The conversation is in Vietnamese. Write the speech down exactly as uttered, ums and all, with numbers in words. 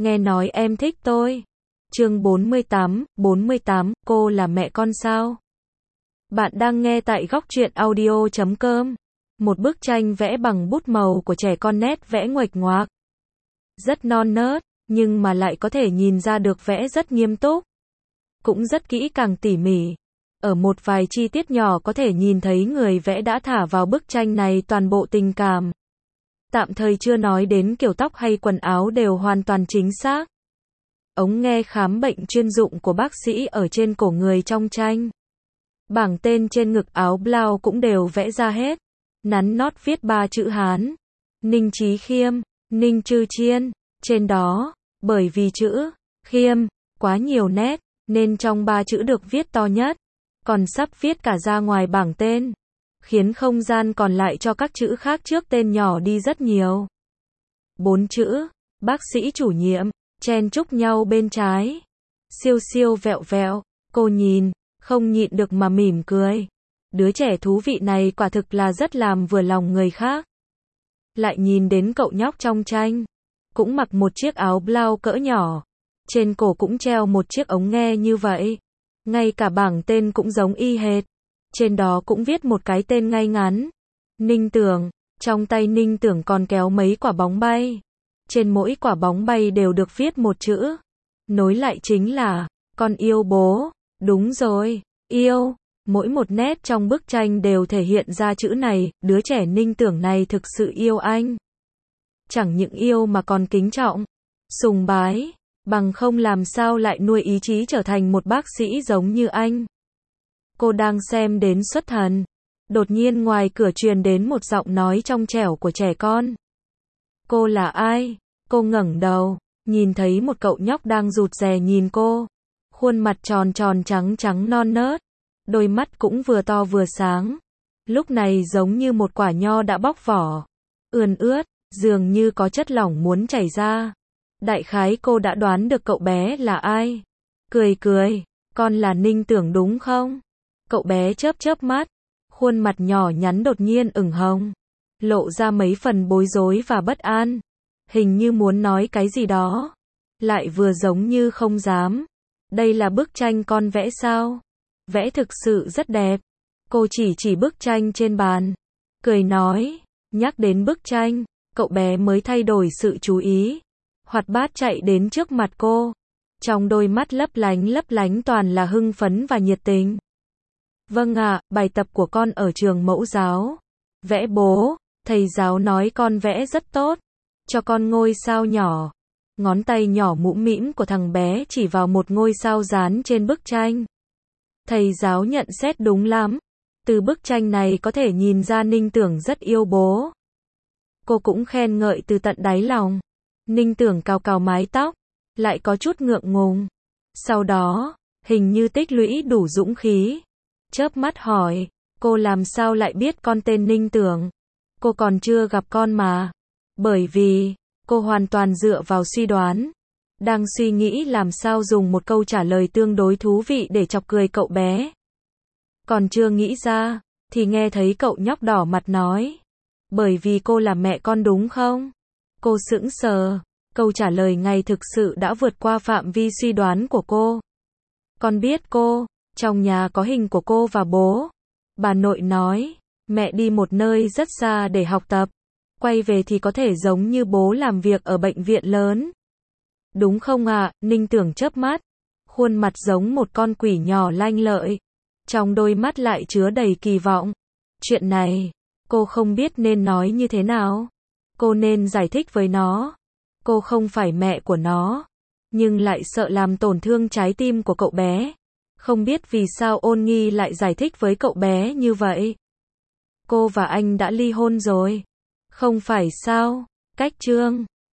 nghe nói em thích tôi. Chương bốn mươi tám, bốn mươi tám, cô là mẹ con sao? Bạn đang nghe tại góc truyện audio chấm com. Một bức tranh vẽ bằng bút màu của trẻ con, nét vẽ nguệch ngoạc. Rất non nớt, nhưng mà lại có thể nhìn ra được vẽ rất nghiêm túc. Cũng rất kỹ càng tỉ mỉ. Ở một vài chi tiết nhỏ có thể nhìn thấy người vẽ đã thả vào bức tranh này toàn bộ tình cảm. Tạm thời chưa nói đến kiểu tóc hay quần áo đều hoàn toàn chính xác. Ống nghe khám bệnh chuyên dụng của bác sĩ ở trên cổ người trong tranh. Bảng tên trên ngực áo blau cũng đều vẽ ra hết. Nắn nót viết ba chữ Hán. Ninh Chí Khiêm, Ninh Trư Chiên. Trên đó, bởi vì chữ Khiêm quá nhiều nét, nên trong ba chữ được viết to nhất. Còn sắp viết cả ra ngoài bảng tên, khiến không gian còn lại cho các chữ khác trước tên nhỏ đi rất nhiều. Bốn chữ, bác sĩ chủ nhiệm, chen chúc nhau bên trái. Siêu siêu vẹo vẹo, cô nhìn, không nhịn được mà mỉm cười. Đứa trẻ thú vị này quả thực là rất làm vừa lòng người khác. Lại nhìn đến cậu nhóc trong tranh, cũng mặc một chiếc áo blau cỡ nhỏ. Trên cổ cũng treo một chiếc ống nghe như vậy. Ngay cả bảng tên cũng giống y hệt. Trên đó cũng viết một cái tên ngay ngắn. Ninh Tưởng. Trong tay Ninh Tưởng còn kéo mấy quả bóng bay. Trên mỗi quả bóng bay đều được viết một chữ. Nối lại chính là, con yêu bố. Đúng rồi, yêu. Mỗi một nét trong bức tranh đều thể hiện ra chữ này. Đứa trẻ Ninh Tưởng này thực sự yêu anh. Chẳng những yêu mà còn kính trọng, sùng bái. Bằng không làm sao lại nuôi ý chí trở thành một bác sĩ giống như anh. Cô đang xem đến xuất thần. Đột nhiên ngoài cửa truyền đến một giọng nói trong trẻo của trẻ con. Cô là ai? Cô ngẩng đầu, nhìn thấy một cậu nhóc đang rụt rè nhìn cô. Khuôn mặt tròn tròn trắng trắng non nớt. Đôi mắt cũng vừa to vừa sáng. Lúc này giống như một quả nho đã bóc vỏ. Ươn ướt, dường như có chất lỏng muốn chảy ra. Đại khái cô đã đoán được cậu bé là ai. Cười cười, con là Ninh Tưởng đúng không? Cậu bé chớp chớp mắt, khuôn mặt nhỏ nhắn đột nhiên ửng hồng, lộ ra mấy phần bối rối và bất an. Hình như muốn nói cái gì đó, lại vừa giống như không dám. Đây là bức tranh con vẽ sao? Vẽ thực sự rất đẹp. Cô chỉ chỉ bức tranh trên bàn, cười nói, nhắc đến bức tranh, cậu bé mới thay đổi sự chú ý. Hoạt bát chạy đến trước mặt cô. Trong đôi mắt lấp lánh lấp lánh toàn là hưng phấn và nhiệt tình. Vâng ạ, bài tập của con ở trường mẫu giáo. Vẽ bố, thầy giáo nói con vẽ rất tốt. Cho con ngôi sao nhỏ. Ngón tay nhỏ mũm mĩm của thằng bé chỉ vào một ngôi sao dán trên bức tranh. Thầy giáo nhận xét đúng lắm. Từ bức tranh này có thể nhìn ra Ninh Tưởng rất yêu bố. Cô cũng khen ngợi từ tận đáy lòng. Ninh Tưởng cào cào mái tóc, lại có chút ngượng ngùng. Sau đó, hình như tích lũy đủ dũng khí, chớp mắt hỏi, cô làm sao lại biết con tên Ninh Tưởng? Cô còn chưa gặp con mà. Bởi vì, cô hoàn toàn dựa vào suy đoán. Đang suy nghĩ làm sao dùng một câu trả lời tương đối thú vị để chọc cười cậu bé. Còn chưa nghĩ ra, thì nghe thấy cậu nhóc đỏ mặt nói. Bởi vì cô là mẹ con đúng không? Cô sững sờ, câu trả lời ngay thực sự đã vượt qua phạm vi suy đoán của cô. Con biết cô, trong nhà có hình của cô và bố. Bà nội nói, mẹ đi một nơi rất xa để học tập. Quay về thì có thể giống như bố làm việc ở bệnh viện lớn. Đúng không ạ? À? Ninh Tưởng chớp mắt. Khuôn mặt giống một con quỷ nhỏ lanh lợi. Trong đôi mắt lại chứa đầy kỳ vọng. Chuyện này, cô không biết nên nói như thế nào. Cô nên giải thích với nó. Cô không phải mẹ của nó. Nhưng lại sợ làm tổn thương trái tim của cậu bé. Không biết vì sao Ôn Nghi lại giải thích với cậu bé như vậy. Cô và anh đã ly hôn rồi. Không phải sao? Cách chương.